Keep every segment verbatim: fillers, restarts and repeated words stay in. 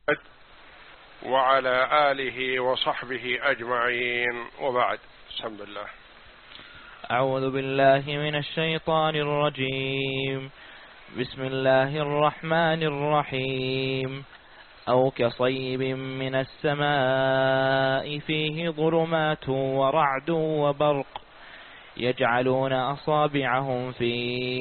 وعلى آله وصحبه أجمعين، وبعد. بسم الله. أعوذ بالله من الشيطان الرجيم. بسم الله الرحمن الرحيم. أو كصيب من السماء فيه ظلمات ورعد وبرق يجعلون أصابعهم في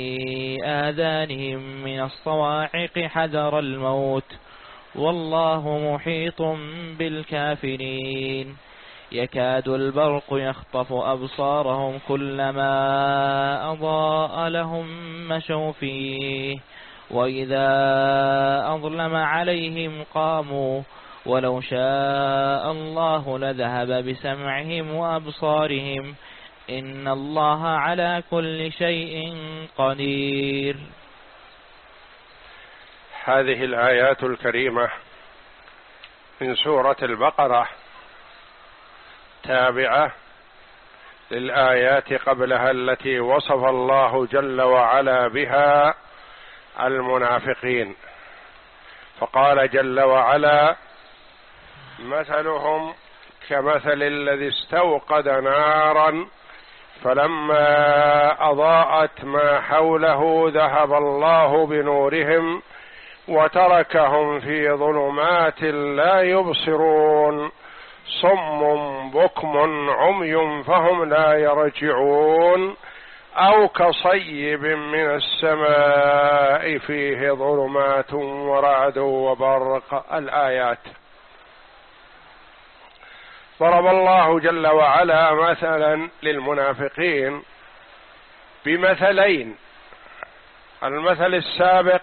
آذانهم من الصواعق حذر الموت والله محيط بالكافرين. يكاد البرق يخطف أبصارهم كلما أضاء لهم مشوا فيه وإذا أظلم عليهم قاموا ولو شاء الله لذهب بسمعهم وأبصارهم إن الله على كل شيء قدير. هذه الآيات الكريمة من سورة البقرة تابعة للآيات قبلها التي وصف الله جل وعلا بها المنافقين، فقال جل وعلا: مثلهم كمثل الذي استوقد نارا فلما أضاءت ما حوله ذهب الله بنورهم وتركهم في ظلمات لا يبصرون صم بكم عمي فهم لا يرجعون أو كصيب من السماء فيه ظلمات ورعد وبرق. الآيات. ضرب الله جل وعلا مثلا للمنافقين بمثلين. المثل السابق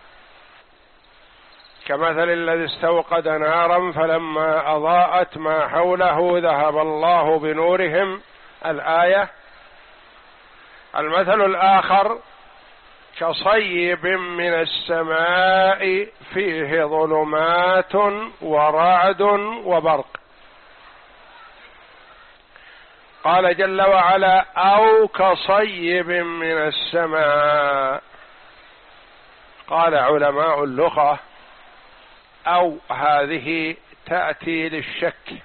كمثل الذي استوقد نارا فلما أضاءت ما حوله ذهب الله بنورهم، الآية. المثل الآخر كصيب من السماء فيه ظلمات ورعد وبرق. قال جل وعلا: أو كصيب من السماء. قال علماء اللغة: أو هذه تأتي للشك،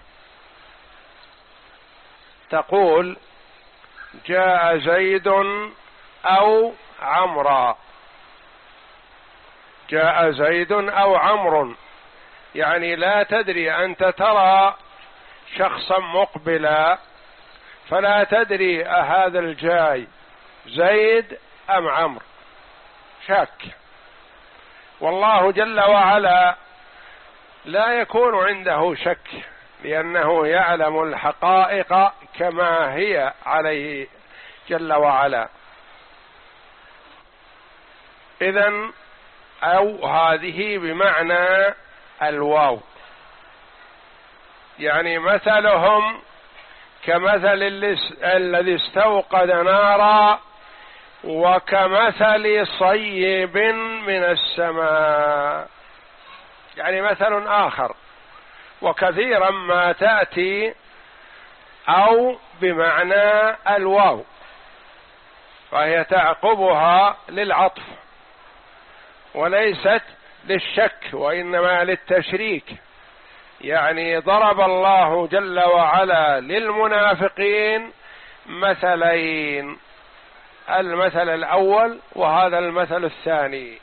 تقول: جاء زيد أو عمرا، جاء زيد أو عمرو، يعني لا تدري، أنت ترى شخصا مقبلا فلا تدري أهذا الجاي زيد أم عمرو، شك. والله جل وعلا لا يكون عنده شك لأنه يعلم الحقائق كما هي عليه جل وعلا. إذن أو هذه بمعنى الواو، يعني مثلهم كمثل الذي استوقد نارا وكمثل صيب من السماء، يعني مثل آخر. وكثيرا ما تأتي أو بمعنى الواو، فهي تعقبها للعطف وليست للشك وإنما للتشريك. يعني ضرب الله جل وعلا للمنافقين مثلين، المثل الأول وهذا المثل الثاني.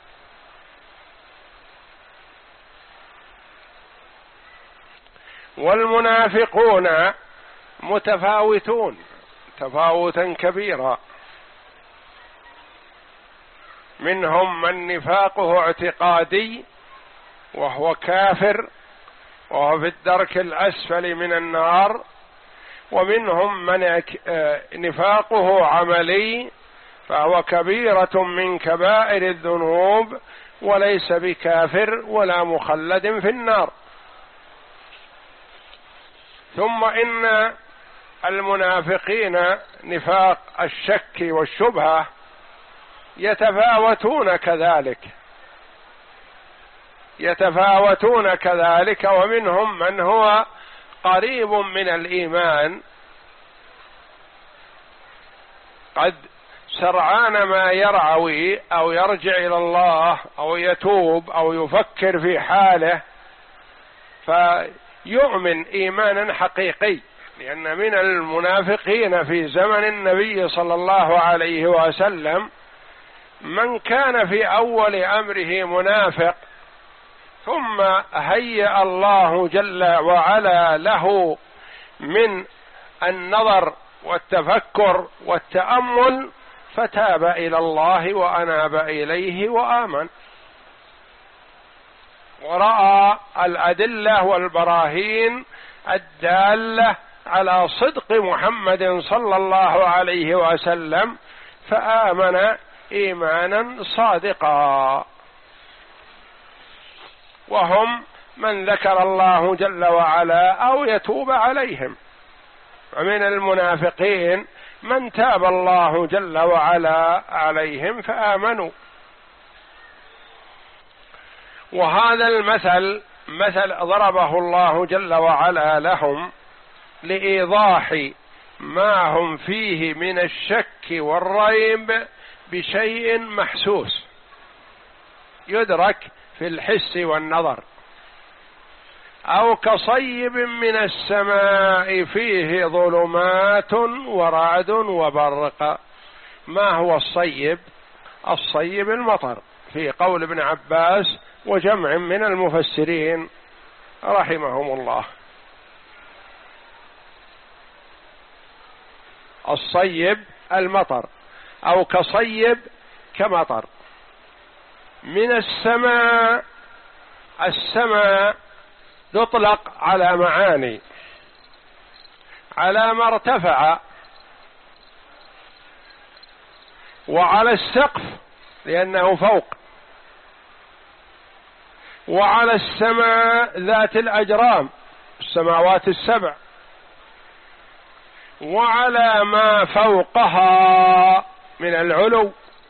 والمنافقون متفاوتون تفاوتا كبيرا، منهم من نفاقه اعتقادي وهو كافر وهو في الدرك الأسفل من النار، ومنهم من نفاقه عملي فهو كبيرة من كبائر الذنوب وليس بكافر ولا مخلد في النار. ثم إن المنافقين نفاق الشك والشبهة يتفاوتون كذلك يتفاوتون كذلك ومنهم من هو قريب من الإيمان قد سرعان ما يرعوي أو يرجع إلى الله أو يتوب أو يفكر في حاله فيؤمن إيمانا حقيقي، لأن من المنافقين في زمن النبي صلى الله عليه وسلم من كان في أول أمره منافق، ثم هيأ الله جل وعلا له من النظر والتفكر والتأمل فتاب إلى الله وأناب إليه وآمن، ورأى الأدلة والبراهين الدالة على صدق محمد صلى الله عليه وسلم فآمن إيمانا صادقا. وهم من ذكر الله جل وعلا أو يتوب عليهم، ومن المنافقين من تاب الله جل وعلا عليهم فآمنوا. وهذا المثل مثل ضربه الله جل وعلا لهم لإيضاح ما هم فيه من الشك والريب بشيء محسوس يدرك في الحس والنظر، أو كصيب من السماء فيه ظلمات ورعد وبرق. ما هو الصيب؟ الصيب المطر، في قول ابن عباس وجمع من المفسرين رحمهم الله. الصيب المطر، أو كصيب كمطر من السماء. السماء تطلق على معاني، على ما ارتفع، وعلى السقف لأنه فوق، وعلى السماء ذات الأجرام السماوات السبع، وعلى ما فوقها من العلو.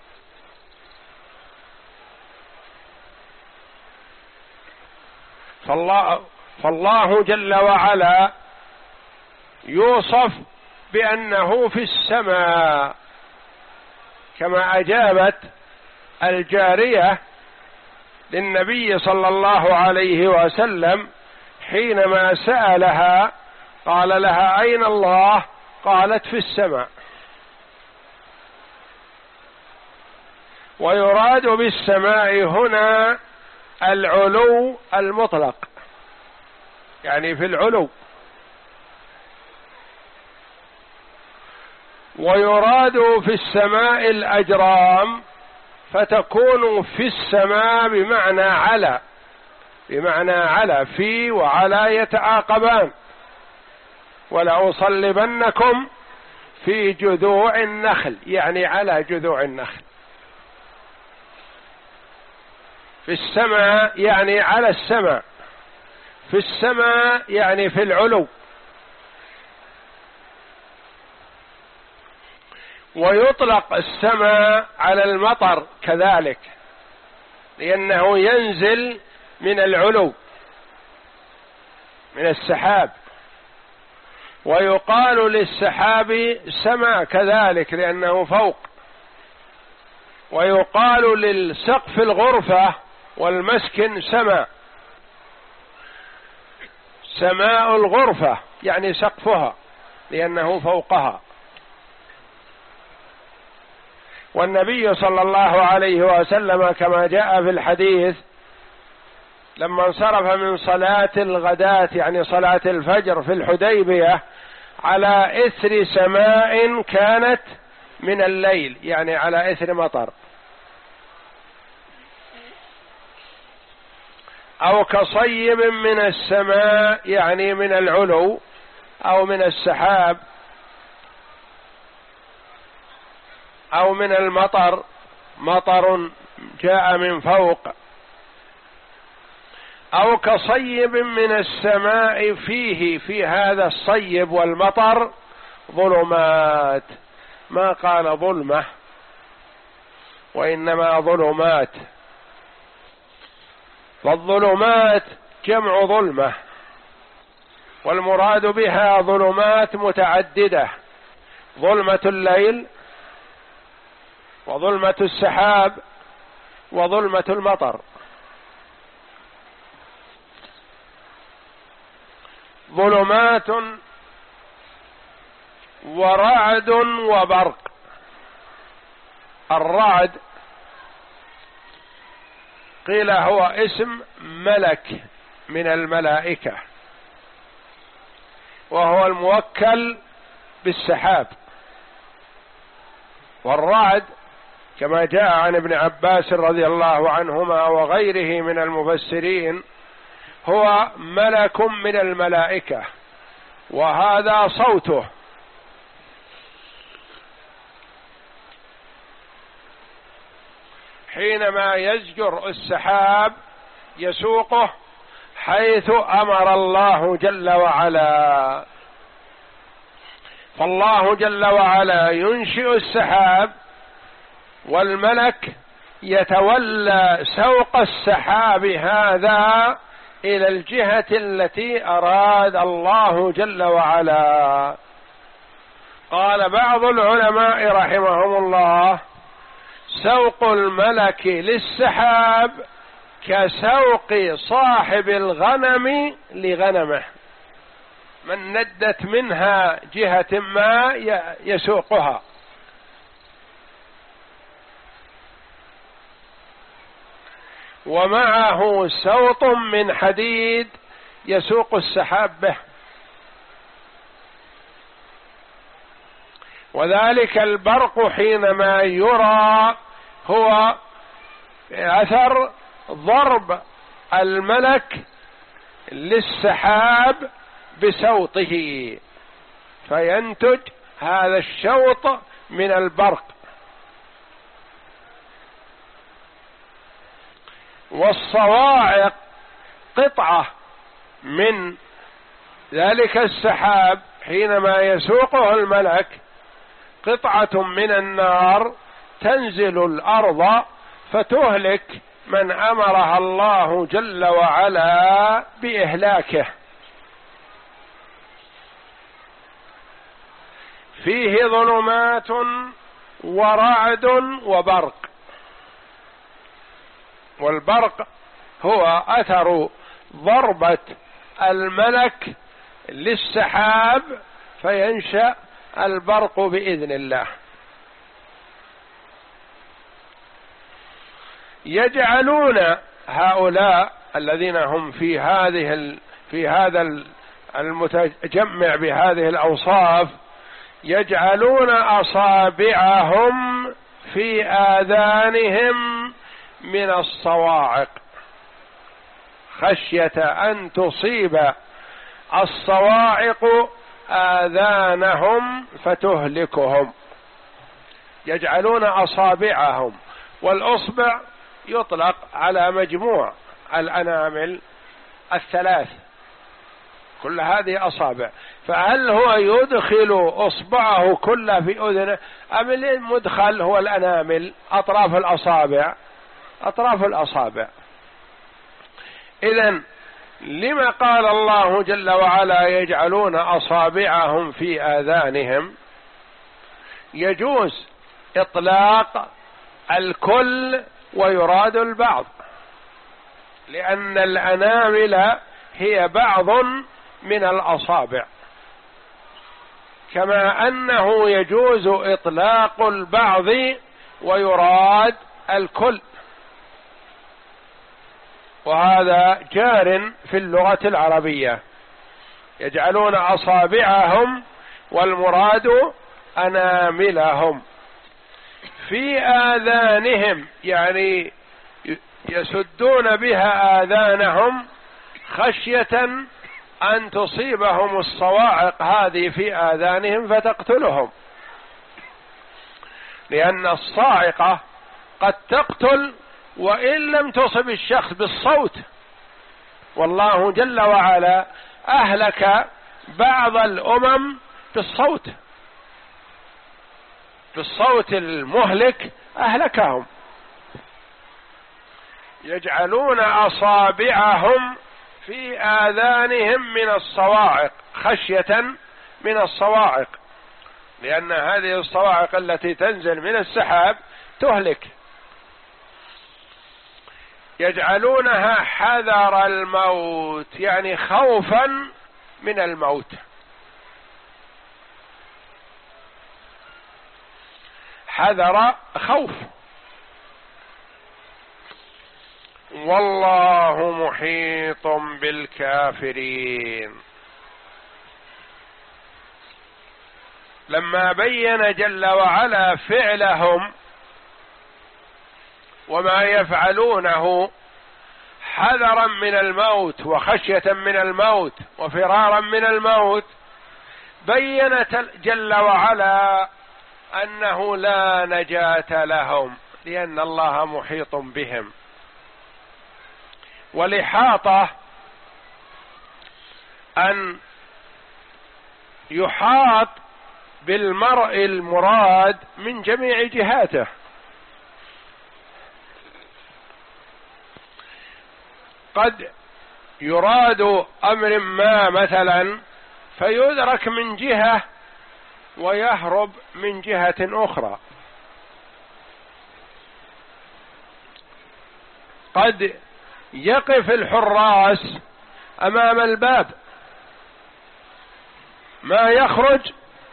فالله, فالله جل وعلا يوصف بأنه في السماء، كما أجابت الجارية للنبي صلى الله عليه وسلم حينما سألها قال لها أين الله؟ قالت في السماء. ويراد بالسماء هنا العلو المطلق، يعني في العلو. ويراد في السماء الأجرام، فتكون في السماء بمعنى على، بمعنى على، في وعلى يتعاقبان. ولأصلبنكم في جذوع النخل، يعني على جذوع النخل. في السماء يعني على السماء، في السماء يعني في العلو. ويطلق السماء على المطر كذلك، لأنه ينزل من العلو من السحاب. ويقال للسحاب سماء كذلك لأنه فوق. ويقال للسقف الغرفة والمسكن سماء، سماء الغرفة يعني سقفها لأنه فوقها. والنبي صلى الله عليه وسلم كما جاء في الحديث لما انصرف من صلاة الغداة يعني صلاة الفجر في الحديبية على إثر سماء كانت من الليل، يعني على إثر مطر. أو كصيب من السماء يعني من العلو أو من السحاب، أو من المطر، مطر جاء من فوق. أو كصيب من السماء فيه، في هذا الصيب والمطر ظلمات، ما قال ظلمة وإنما ظلمات. فالظلمات جمع ظلمة، والمراد بها ظلمات متعددة: ظلمة الليل، وظلمة السحاب، وظلمة المطر. ظلمات ورعد وبرق. الرعد قيل هو اسم ملك من الملائكة، وهو الموكل بالسحاب. والرعد كما جاء عن ابن عباس رضي الله عنهما وغيره من المفسرين هو ملك من الملائكة، وهذا صوته. حينما يزجر السحاب يسوقه حيث أمر الله جل وعلا. فالله جل وعلا ينشئ السحاب، والملك يتولى سوق السحاب هذا إلى الجهة التي أراد الله جل وعلا. قال بعض العلماء رحمهم الله: سوق الملك للسحاب كسوق صاحب الغنم لغنمه، من ندت منها جهة ما يسوقها. ومعه سوط من حديد يسوق السحاب به، وذلك البرق حينما يرى هو أثر ضرب الملك للسحاب بسوطه، فينتج هذا الشوط من البرق. والصواعق قطعة من ذلك السحاب حينما يسوقه الملك، قطعة من النار تنزل الأرض فتهلك من أمرها الله جل وعلا بإهلاكه. فيه ظلمات ورعد وبرق. والبرق هو أثر ضربة الملك للسحاب فينشأ البرق بإذن الله. يجعلون هؤلاء الذين هم في هذه في هذا المتجمع بهذه الأوصاف يجعلون أصابعهم في آذانهم من الصواعق خشية أن تصيب الصواعق آذانهم فتهلكهم. يجعلون أصابعهم، والأصبع يطلق على مجموع الأنامل الثلاث، كل هذه أصابع. فهل هو يدخل أصبعه كله في أذنه، أم المدخل هو الأنامل أطراف الأصابع؟ أطراف الأصابع. إذن لما قال الله جل وعلا يجعلون أصابعهم في آذانهم؟ يجوز إطلاق الكل ويراد البعض، لأن الأنامل هي بعض من الأصابع، كما أنه يجوز إطلاق البعض ويراد الكل، وهذا جار في اللغة العربية. يجعلون أصابعهم والمراد أناملهم في آذانهم، يعني يسدون بها آذانهم خشية أن تصيبهم الصواعق هذه في آذانهم فتقتلهم، لأن الصاعقة قد تقتل وإن لم تصب الشخص بالصوت. والله جل وعلا أهلك بعض الأمم بالصوت، بالصوت المهلك أهلكهم. يجعلون أصابعهم في آذانهم من الصواعق خشية من الصواعق، لأن هذه الصواعق التي تنزل من السحاب تهلك. يجعلونها حذر الموت، يعني خوفا من الموت. حذر خوف. والله محيط بالكافرين. لما بين جل وعلا فعلهم وما يفعلونه حذرا من الموت وخشية من الموت وفرارا من الموت، بين جل وعلا أنه لا نجاة لهم، لأن الله محيط بهم. والإحاطة أن يحاط بالمرء المراد من جميع جهاته، قد يراد أمر ما مثلا فيدرك من جهة ويهرب من جهة أخرى، قد يقف الحراس أمام الباب ما يخرج،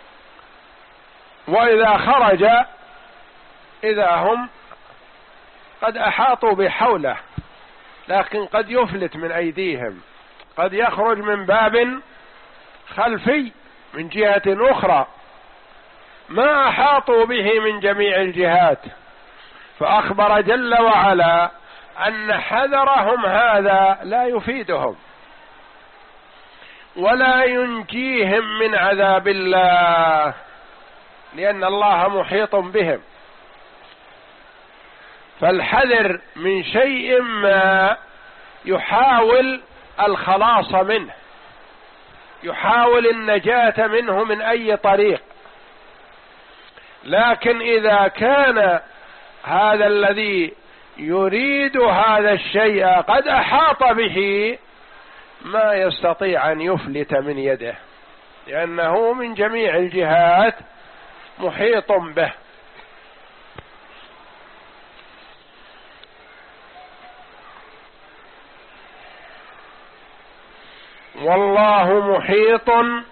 وإذا خرج إذا هم قد أحاطوا بحوله، لكن قد يفلت من أيديهم، قد يخرج من باب خلفي من جهة أخرى، ما أحاطوا به من جميع الجهات. فأخبر جل وعلا أن حذرهم هذا لا يفيدهم ولا ينجيهم من عذاب الله، لأن الله محيط بهم. فالحذر من شيء ما يحاول الخلاص منه، يحاول النجاة منه من أي طريق، لكن إذا كان هذا الذي يريد هذا الشيء قد أحاط به ما يستطيع أن يفلت من يده، لأنه من جميع الجهات محيط به. والله محيط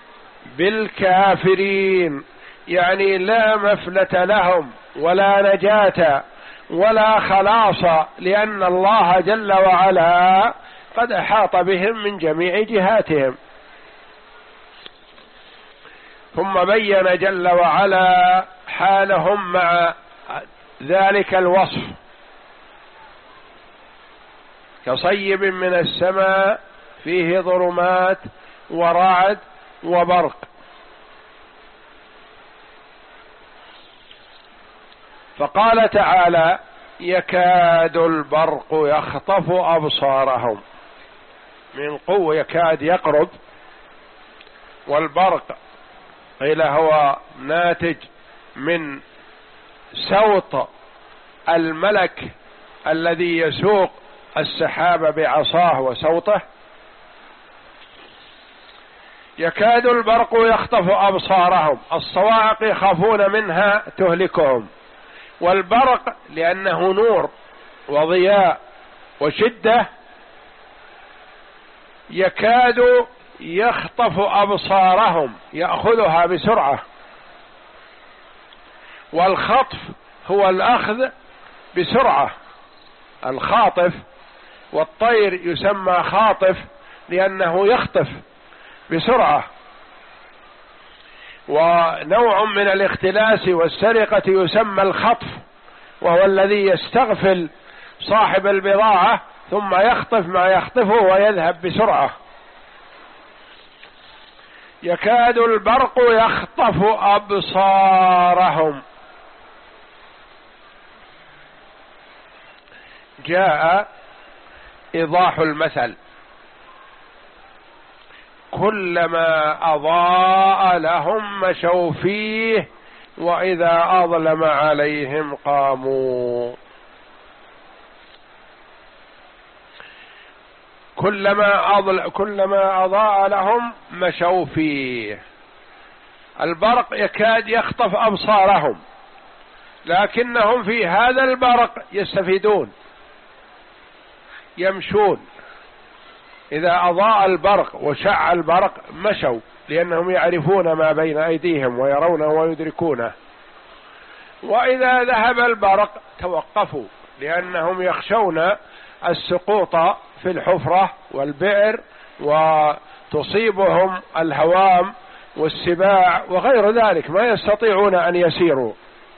بالكافرين، يعني لا مفلة لهم ولا نجاة ولا خلاص، لأن الله جل وعلا قد أحاط بهم من جميع جهاتهم. ثم بين جل وعلا حالهم مع ذلك الوصف: كصيب من السماء فيه ظلمات ورعد وبرق. فقال تعالى: يكاد البرق يخطف أبصارهم، من قوة يكاد يقرب، والبرق قيل هو ناتج من صوت الملك الذي يسوق السحاب بعصاه وصوته. يكاد البرق يخطف أبصارهم، الصواعق يخافون منها تهلكهم، والبرق لأنه نور وضياء وشدة يكاد يخطف أبصارهم، يأخذها بسرعة. والخطف هو الأخذ بسرعة، الخاطف، والطير يسمى خاطف لأنه يخطف بسرعة. ونوع من الاختلاس والسرقة يسمى الخطف، وهو الذي يستغفل صاحب البضاعة ثم يخطف ما يخطفه ويذهب بسرعة. يكاد البرق يخطف أبصارهم. جاء إيضاح المثل: كلما أضاء لهم مشوا فيه وإذا أظلم عليهم قاموا. كلما أضل كلما أضاء لهم مشوا فيه. البرق يكاد يخطف أبصارهم، لكنهم في هذا البرق يستفيدون، يمشون إذا أضاء البرق وشع البرق مشوا، لأنهم يعرفون ما بين أيديهم ويرونه ويدركونه. وإذا ذهب البرق توقفوا، لأنهم يخشون السقوط في الحفرة والبئر وتصيبهم الهوام والسباع وغير ذلك، ما يستطيعون أن يسيروا.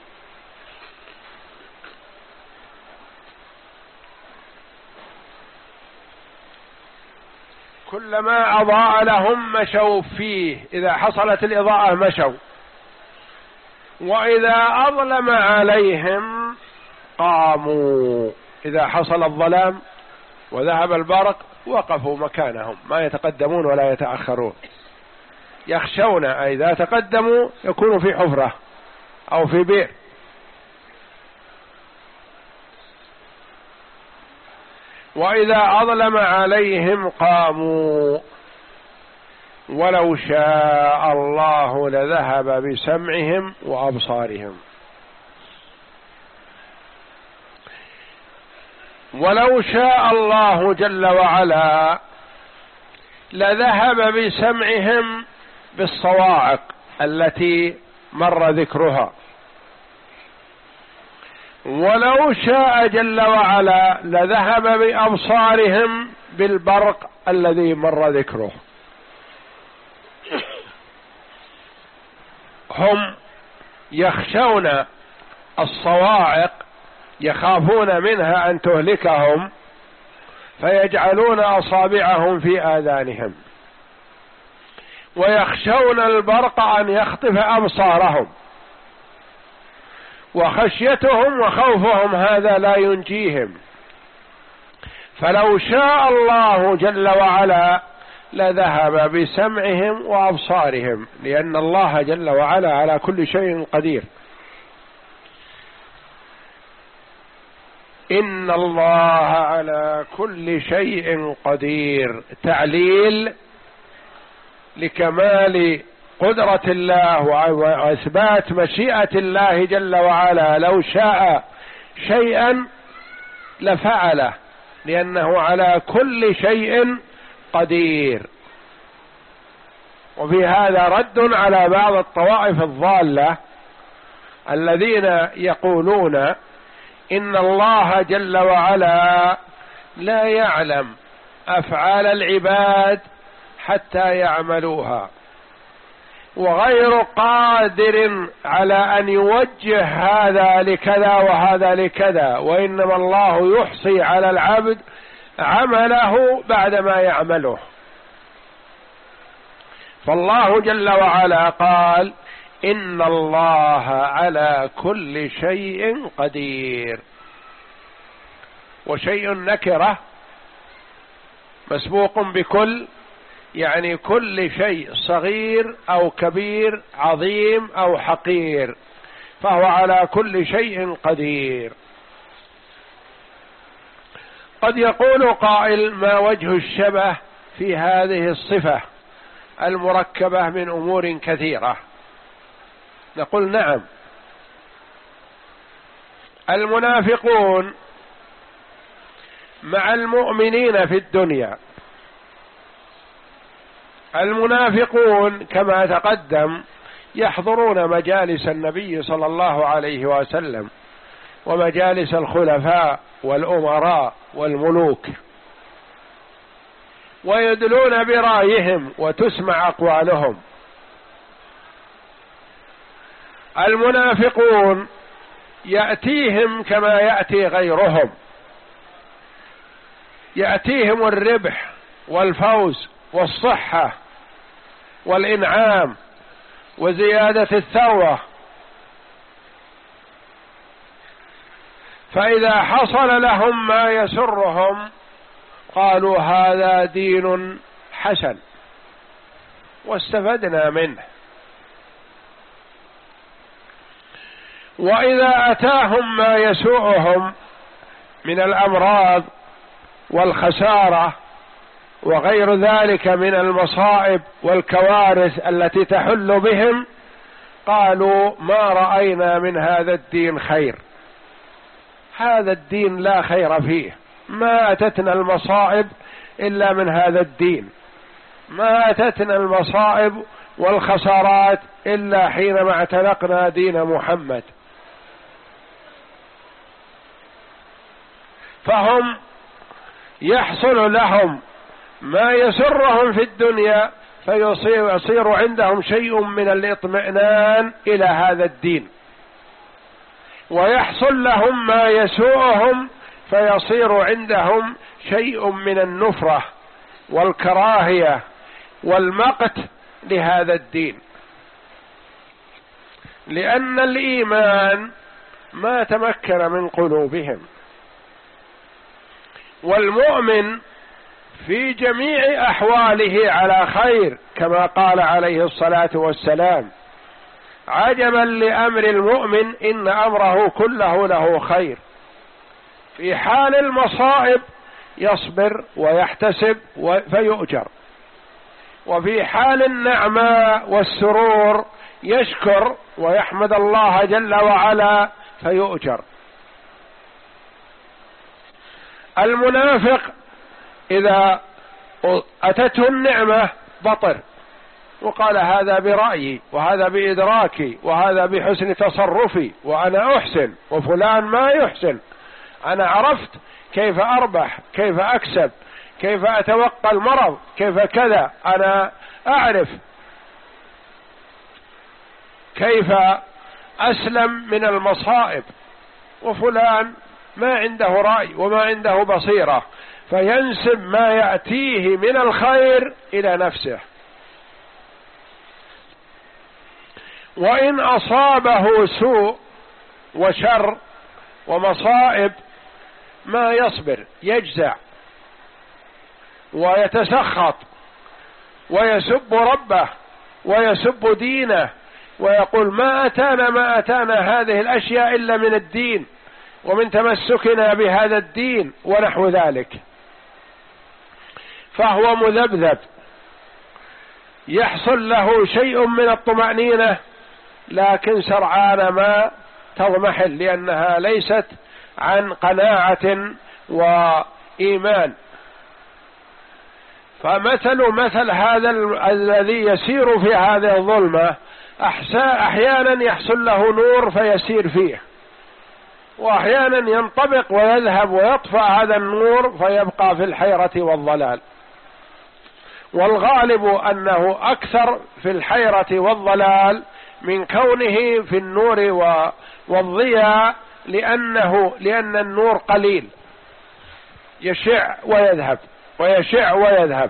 كلما أضاء لهم مشوا فيه، إذا حصلت الإضاءة مشوا. وإذا أظلم عليهم قاموا، إذا حصل الظلام وذهب البرق وقفوا مكانهم، ما يتقدمون ولا يتأخرون، يخشون إذا تقدموا يكونوا في حفرة أو في بئر. وإذا أظلم عليهم قاموا ولو شاء الله لذهب بسمعهم وأبصارهم. ولو شاء الله جل وعلا لذهب بسمعهم بالصواعق التي مر ذكرها، ولو شاء جل وعلا لذهب بأبصارهم بالبرق الذي مر ذكره. هم يخشون الصواعق، يخافون منها أن تهلكهم، فيجعلون أصابعهم في آذانهم، ويخشون البرق أن يخطف أبصارهم، وخشيتهم وخوفهم هذا لا ينجيهم. فلو شاء الله جل وعلا لذهب بسمعهم وأبصارهم، لأن الله جل وعلا على كل شيء قدير. إن الله على كل شيء قدير، تعليل لكمال قدرة الله وإثبات مشيئة الله جل وعلا. لو شاء شيئا لفعله، لأنه على كل شيء قدير. وفي هذا رد على بعض الطوائف الضالة الذين يقولون إن الله جل وعلا لا يعلم أفعال العباد حتى يعملوها، وغير قادر على أن يوجه هذا لكذا وهذا لكذا، وإنما الله يحصي على العبد عمله بعدما يعمله. فالله جل وعلا قال إن الله على كل شيء قدير. وشيء نكرة مسبوق بكل، يعني كل شيء صغير أو كبير، عظيم أو حقير، فهو على كل شيء قدير. قد يقول قائل: ما وجه الشبه في هذه الصفة المركبة من أمور كثيرة؟ نقول: نعم، المنافقون مع المؤمنين في الدنيا. المنافقون كما تقدم يحضرون مجالس النبي صلى الله عليه وسلم ومجالس الخلفاء والأمراء والملوك، ويدلون برأيهم وتسمع أقوالهم. المنافقون يأتيهم كما يأتي غيرهم، يأتيهم الربح والفوز والصحة والإنعام وزيادة الثروة، فإذا حصل لهم ما يسرهم قالوا هذا دين حسن واستفدنا منه. وإذا أتاهم ما يسوءهم من الأمراض والخسارة وغير ذلك من المصائب والكوارث التي تحل بهم قالوا ما رأينا من هذا الدين خير، هذا الدين لا خير فيه، ما أتتنا المصائب إلا من هذا الدين، ما أتتنا المصائب والخسارات إلا حينما اعتنقنا دين محمد. فهم يحصل لهم ما يسرهم في الدنيا، فيصير عندهم شيء من الاطمئنان إلى هذا الدين، ويحصل لهم ما يسوءهم فيصير عندهم شيء من النفرة والكراهية والمقت لهذا الدين، لأن الإيمان ما تمكن من قلوبهم. والمؤمن في جميع أحواله على خير، كما قال عليه الصلاة والسلام: عجبا لأمر المؤمن إن أمره كله له خير. في حال المصائب يصبر ويحتسب فيؤجر، وفي حال النعماء والسرور يشكر ويحمد الله جل وعلا فيؤجر. المنافق إذا أتته النعمة بطر وقال: هذا برأيي، وهذا بإدراكي، وهذا بحسن تصرفي، وأنا أحسن وفلان ما يحسن، أنا عرفت كيف أربح، كيف أكسب، كيف أتوقى المرض، كيف كذا، أنا أعرف كيف أسلم من المصائب، وفلان ما عنده رأي وما عنده بصيرة، فينسب ما يأتيه من الخير إلى نفسه. وإن أصابه سوء وشر ومصائب ما يصبر، يجزع ويتسخط ويسب ربه ويسب دينه ويقول: ما أتانا ما أتانا هذه الأشياء إلا من الدين ومن تمسكنا بهذا الدين ونحو ذلك. فهو مذبذب، يحصل له شيء من الطمأنينة لكن سرعان ما تضمحل، لأنها ليست عن قناعة وإيمان. فمثل مثل هذا الذي يسير في هذه الظلمة أحيانا يحصل له نور فيسير فيه، وأحيانا ينطبق ويذهب ويطفأ هذا النور فيبقى في الحيرة والضلال. والغالب أنه أكثر في الحيرة والضلال من كونه في النور والضياء، لأنه لأن النور قليل، يشع ويذهب ويشع ويذهب،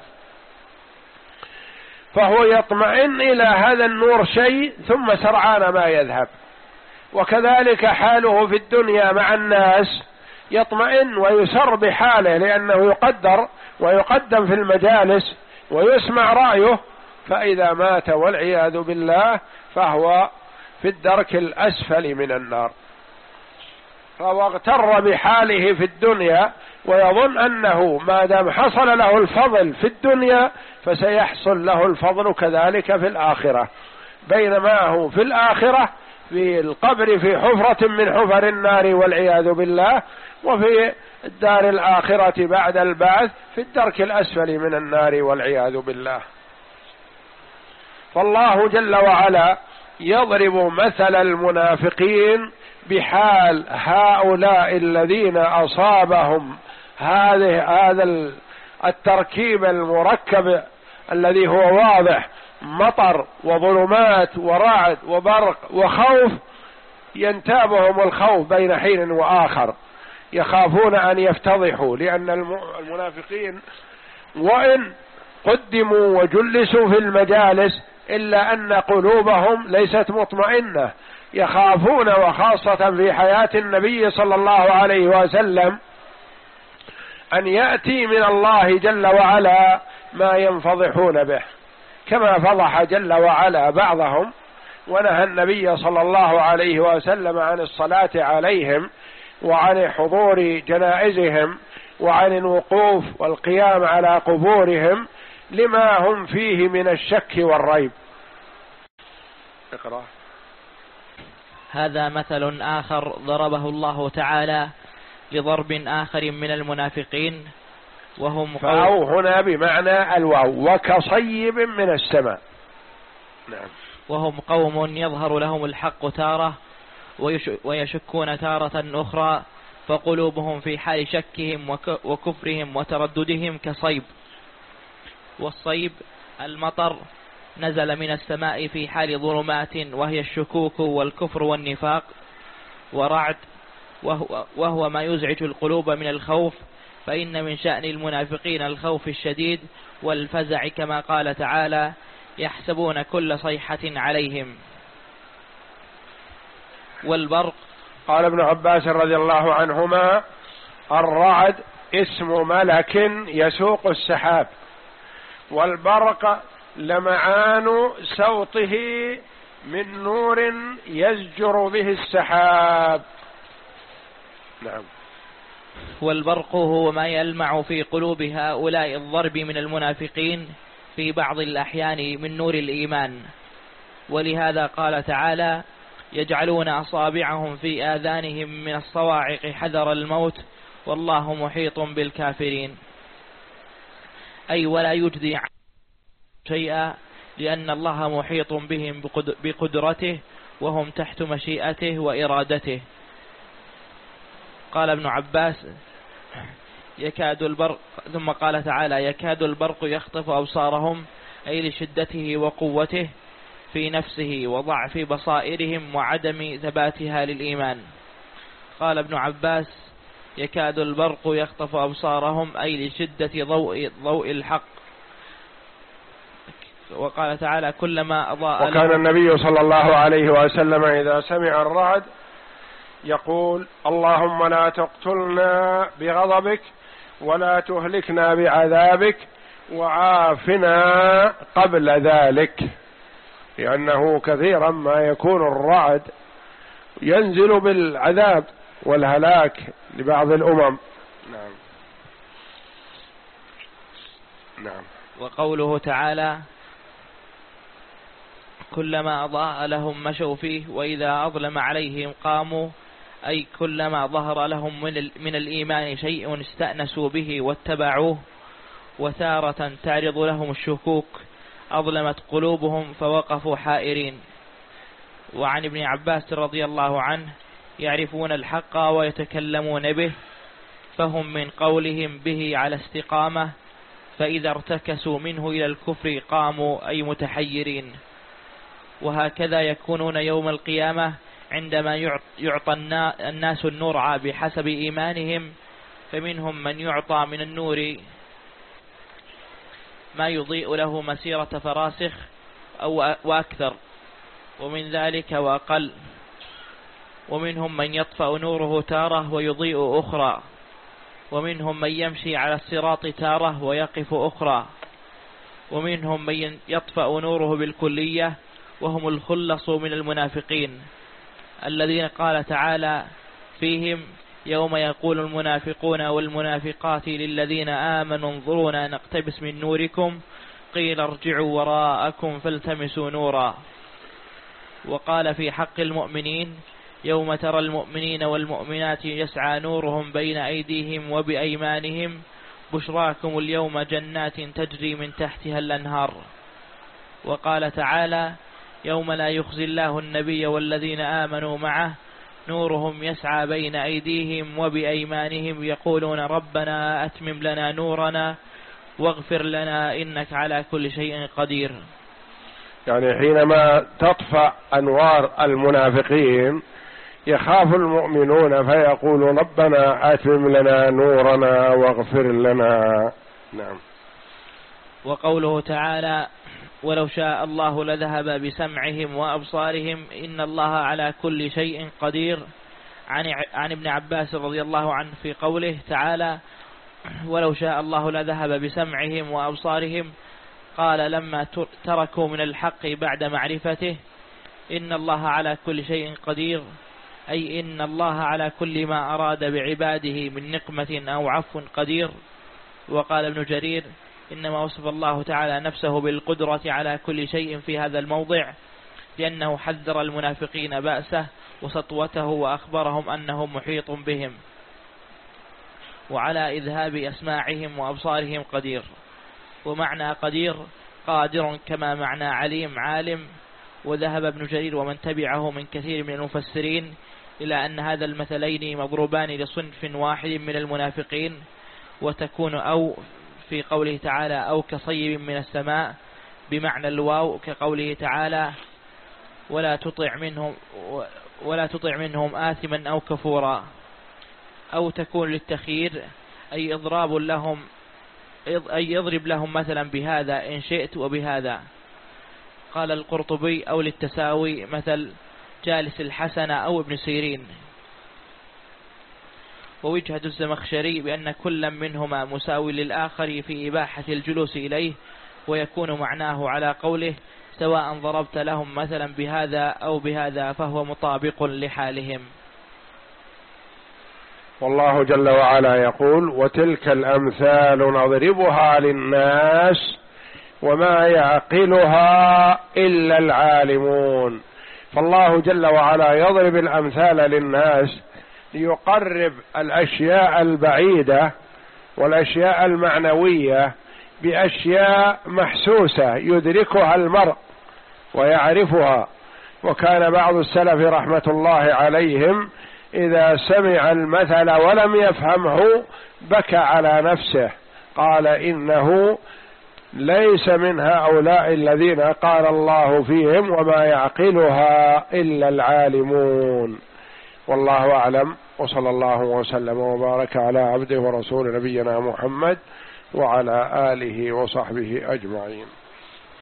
فهو يطمئن إلى هذا النور شيء ثم سرعان ما يذهب. وكذلك حاله في الدنيا مع الناس، يطمئن ويسر بحاله لأنه يقدر ويقدم في المجالس ويسمع رأيه، فإذا مات والعياذ بالله فهو في الدرك الأسفل من النار. فهو اغتر بحاله في الدنيا ويظن أنه ما دام حصل له الفضل في الدنيا فسيحصل له الفضل كذلك في الآخرة، بينما هو في الآخرة في القبر في حفرة من حفر النار والعياذ بالله، وفي الدار الآخرة بعد البعث في الدرك الأسفل من النار والعياذ بالله. فالله جل وعلا يضرب مثل المنافقين بحال هؤلاء الذين أصابهم هذه هذا التركيب المركب الذي هو واضح، مطر وظلمات ورعد وبرق وخوف، ينتابهم الخوف بين حين وآخر، يخافون أن يفتضحوا، لأن المنافقين وإن قدموا وجلسوا في المجالس إلا أن قلوبهم ليست مطمئنة، يخافون، وخاصة في حياة النبي صلى الله عليه وسلم، أن يأتي من الله جل وعلا ما ينفضحون به، كما فضح جل وعلا بعضهم ونهى النبي صلى الله عليه وسلم عن الصلاة عليهم وعن حضور جنائزهم وعن الوقوف والقيام على قبورهم لما هم فيه من الشك والريب. اقرأ. هذا مثل آخر ضربه الله تعالى لضرب آخر من المنافقين، وهم فأو هنا بمعنى الواو وكصيب من السماء. نعم. وهم قوم يظهر لهم الحق تارة ويشكون تارة أخرى، فقلوبهم في حال شكهم وكفرهم وترددهم كصيب. والصيب المطر نزل من السماء في حال ظلمات وهي الشكوك والكفر والنفاق. ورعد وهو, وهو ما يزعج القلوب من الخوف، فإن من شأن المنافقين الخوف الشديد والفزع، كما قال تعالى: يحسبون كل صيحة عليهم. والبرق، قال ابن عباس رضي الله عنهما: الرعد اسم ملك يسوق السحاب، والبرق لمعان سوطه من نور يزجر به السحاب. نعم. والبرق هو ما يلمع في قلوب هؤلاء الضرب من المنافقين في بعض الأحيان من نور الإيمان. ولهذا قال تعالى: يجعلون أصابعهم في آذانهم من الصواعق حذر الموت والله محيط بالكافرين، أي ولا يجدي شيئا، لأن الله محيط بهم بقدرته وهم تحت مشيئته وإرادته. قال ابن عباس: يكاد البرق، ثم قال تعالى: يكاد البرق يخطف أبصارهم، أي لشدته وقوته في نفسه وضعف بصائرهم وعدم ثباتها للإيمان. قال ابن عباس: يكاد البرق يخطف أبصارهم، أي لشدة ضوء, ضوء الحق. وقال تعالى: كلما أضاء. وكان النبي صلى الله عليه وسلم إذا سمع الرعد يقول: اللهم لا تقتلنا بغضبك ولا تهلكنا بعذابك وعافنا قبل ذلك، لأنه كثيرا ما يكون الرعد ينزل بالعذاب والهلاك لبعض الأمم. نعم. نعم. وقوله تعالى: كلما أضاء لهم مشوا فيه وإذا أظلم عليهم قاموا، أي كلما ظهر لهم من الإيمان شيء استأنسوا به واتبعوه. وتارة تعرض لهم الشكوك أظلمت قلوبهم فوقفوا حائرين. وعن ابن عباس رضي الله عنه: يعرفون الحق ويتكلمون به، فهم من قولهم به على استقامة، فإذا ارتكسوا منه إلى الكفر قاموا، أي متحيرين. وهكذا يكونون يوم القيامة عندما يعطى الناس النور بحسب إيمانهم، فمنهم من يعطى من النور ما يضيء له مسيرة فراسخ أو وأكثر، ومن ذلك وأقل. ومنهم من يطفأ نوره تارة ويضيء أخرى، ومنهم من يمشي على الصراط تارة ويقف أخرى، ومنهم من يطفأ نوره بالكلية، وهم الخلص من المنافقين الذين قال تعالى فيهم: يوم يقول المنافقون والمنافقات للذين آمنوا انظرونا نقتبس من نوركم قيل ارجعوا وراءكم فالتمسوا نورا. وقال في حق المؤمنين: يوم ترى المؤمنين والمؤمنات يسعى نورهم بين أيديهم وبأيمانهم بشراكم اليوم جنات تجري من تحتها الأنهار. وقال تعالى: يوم لا يخزي الله النبي والذين آمنوا معه نورهم يسعى بين أيديهم وبأيمانهم يقولون ربنا أتمم لنا نورنا واغفر لنا إنك على كل شيء قدير. يعني حينما تطفأ أنوار المنافقين يخاف المؤمنون فيقول ربنا أتمم لنا نورنا واغفر لنا. نعم. وقوله تعالى: ولو شاء الله لذهب بسمعهم وأبصارهم إن الله على كل شيء قدير. عن عن ابن عباس رضي الله عنه في قوله تعالى: ولو شاء الله لذهب بسمعهم وأبصارهم، قال لما تركوا من الحق بعد معرفته إن الله على كل شيء قدير، أي إن الله على كل ما أراد بعباده من نقمة أو عفو قدير. وقال ابن جرير: إنما وصف الله تعالى نفسه بالقدرة على كل شيء في هذا الموضع، لأنه حذر المنافقين بأسه وسطوته وأخبرهم أنه محيط بهم. وعلى إذهاب أسماعهم وأبصارهم قدير. ومعنى قدير قادر كما معنى عليم عالم. وذهب ابن جرير ومن تبعه من كثير من المفسرين إلى أن هذا المثلين مضروبان لصنف واحد من المنافقين، وتكون أو في قوله تعالى أو كصيب من السماء بمعنى الواو كقوله تعالى ولا تطع منهم ولا تطع منهم آثما أو كفورا، أو تكون للتخيير أي إضراب لهم أي يضرب لهم مثلا بهذا إن شئت وبهذا. قال القرطبي أو للتساوي مثل جالس الحسن أو ابن سيرين. ووجهة الزمخشري بأن كل منهما مساوي للآخر في إباحة الجلوس إليه، ويكون معناه على قوله سواء ضربت لهم مثلا بهذا أو بهذا فهو مطابق لحالهم. والله جل وعلا يقول وتلك الأمثال نضربها للناس وما يعقلها إلا العالمون. فالله جل وعلا يضرب الأمثال للناس ليقرب الأشياء البعيدة والأشياء المعنوية بأشياء محسوسة يدركها المرء ويعرفها. وكان بعض السلف رحمة الله عليهم إذا سمع المثل ولم يفهمه بكى على نفسه، قال إنه ليس من هؤلاء الذين قال الله فيهم وما يعقلها إلا العالمون. والله أعلم، وصلى الله وسلم وبارك على عبده ورسول نبينا محمد وعلى آله وصحبه أجمعين.